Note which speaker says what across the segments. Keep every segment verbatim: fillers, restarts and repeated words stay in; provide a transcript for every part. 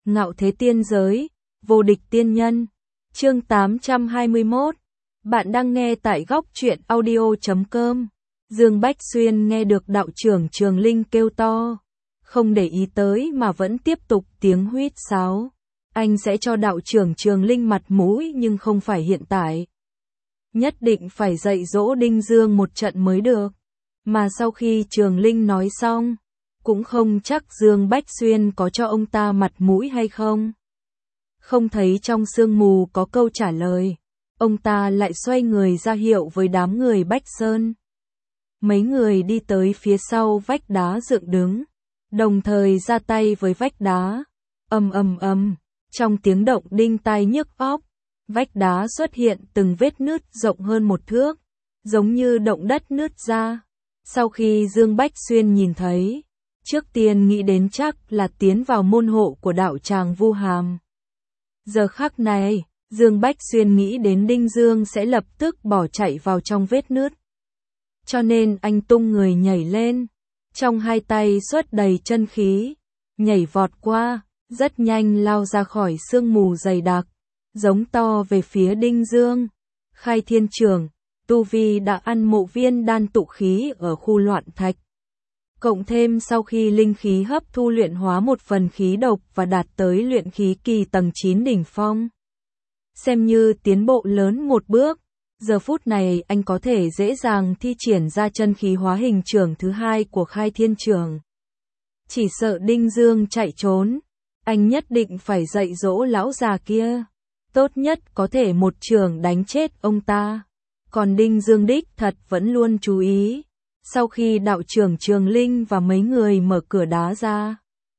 Speaker 1: Ngạo thế tiên giới, vô địch tiên nhân. Chương tám trăm hai mươi mốt. Bạn đang nghe tại góc truyện audio chấm com. Dương Bách Xuyên nghe được đạo trưởng Trường Linh kêu to, không để ý tới mà vẫn tiếp tục tiếng huýt sáo. Anh sẽ cho đạo trưởng Trường Linh mặt mũi nhưng không phải hiện tại. Nhất định phải dạy dỗ Đinh Dương một trận mới được. Mà sau khi Trường Linh nói xong, cũng không chắc Dương Bách Xuyên có cho ông ta mặt mũi hay không. Không thấy trong sương mù có câu trả lời, ông ta lại xoay người ra hiệu với đám người Bách Sơn. Mấy người đi tới phía sau vách đá dựng đứng, đồng thời ra tay với vách đá. Ầm ầm ầm, trong tiếng động đinh tai nhức óc, vách đá xuất hiện từng vết nứt rộng hơn một thước, giống như động đất nứt ra. Sau khi Dương Bách Xuyên nhìn thấy, trước tiên nghĩ đến chắc là tiến vào môn hộ của đạo tràng Vu Hàm. Giờ khắc này, Dương Bách Xuyên nghĩ đến Đinh Dương sẽ lập tức bỏ chạy vào trong vết nứt. Cho nên anh tung người nhảy lên, trong hai tay xuất đầy chân khí, nhảy vọt qua, rất nhanh lao ra khỏi sương mù dày đặc, giống to về phía Đinh Dương. Khai Thiên Trưởng, tu vi đã ăn mộ viên đan tụ khí ở khu loạn thạch. Cộng thêm sau khi linh khí hấp thu luyện hóa một phần khí độc và đạt tới luyện khí kỳ tầng chín đỉnh phong. Xem như tiến bộ lớn một bước, giờ phút này anh có thể dễ dàng thi triển ra chân khí hóa hình trưởng thứ hai của Khai Thiên Trưởng. Chỉ sợ Đinh Dương chạy trốn, anh nhất định phải dạy dỗ lão già kia. Tốt nhất có thể một trường đánh chết ông ta. Còn Đinh Dương đích thật vẫn luôn chú ý. Sau khi đạo trưởng Trường Linh và mấy người mở cửa đá ra,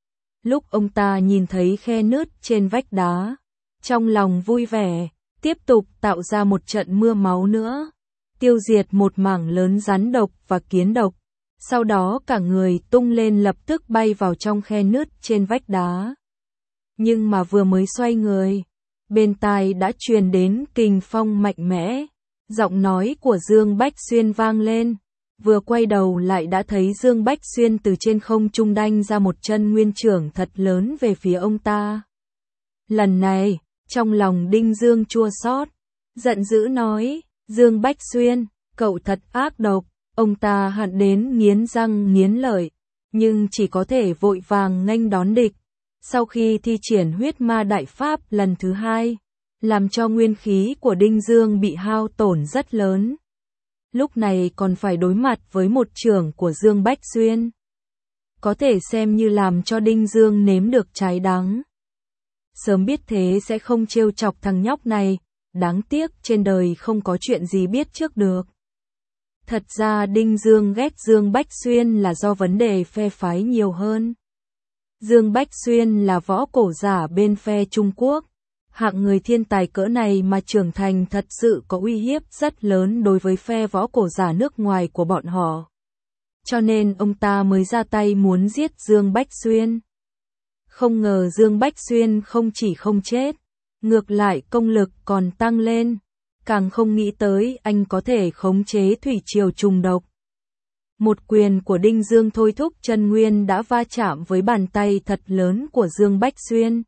Speaker 1: lúc ông ta nhìn thấy khe nứt trên vách đá, trong lòng vui vẻ, tiếp tục tạo ra một trận mưa máu nữa, tiêu diệt một mảng lớn rắn độc và kiến độc. Sau đó cả người tung lên lập tức bay vào trong khe nứt trên vách đá. Nhưng mà vừa mới xoay người, bên tai đã truyền đến kình phong mạnh mẽ, giọng nói của Dương Bách Xuyên vang lên. Vừa quay đầu lại đã thấy Dương Bách Xuyên từ trên không trung đanh ra một chân nguyên trưởng thật lớn về phía ông ta. Lần này, trong lòng Đinh Dương chua xót, giận dữ nói, Dương Bách Xuyên, cậu thật ác độc. Ông ta hận đến nghiến răng nghiến lợi, nhưng chỉ có thể vội vàng nghênh đón địch. Sau khi thi triển huyết ma đại pháp lần thứ hai, làm cho nguyên khí của Đinh Dương bị hao tổn rất lớn. Lúc này còn phải đối mặt với một trưởng của Dương Bách Xuyên. Có thể xem như làm cho Đinh Dương nếm được trái đắng. Sớm biết thế sẽ không trêu chọc thằng nhóc này, đáng tiếc trên đời không có chuyện gì biết trước được. Thật ra Đinh Dương ghét Dương Bách Xuyên là do vấn đề phe phái nhiều hơn. Dương Bách Xuyên là võ cổ giả bên phe Trung Quốc. Hạng người thiên tài cỡ này mà trưởng thành thật sự có uy hiếp rất lớn đối với phe võ cổ giả nước ngoài của bọn họ. Cho nên ông ta mới ra tay muốn giết Dương Bách Xuyên. Không ngờ Dương Bách Xuyên không chỉ không chết, ngược lại công lực còn tăng lên. Càng không nghĩ tới anh có thể khống chế thủy triều trùng độc. Một quyền của Đinh Dương thôi thúc chân nguyên đã va chạm với bàn tay thật lớn của Dương Bách Xuyên.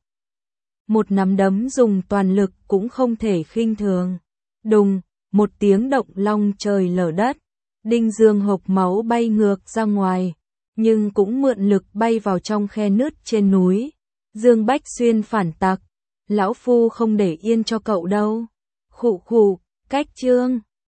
Speaker 1: Một nắm đấm dùng toàn lực cũng không thể khinh thường. Đùng, một tiếng động long trời lở đất. Đinh Dương hộc máu bay ngược ra ngoài, nhưng cũng mượn lực bay vào trong khe nứt trên núi. Dương Bách Xuyên phản tặc, lão phu không để yên cho cậu đâu. Khụ khụ, cách chương.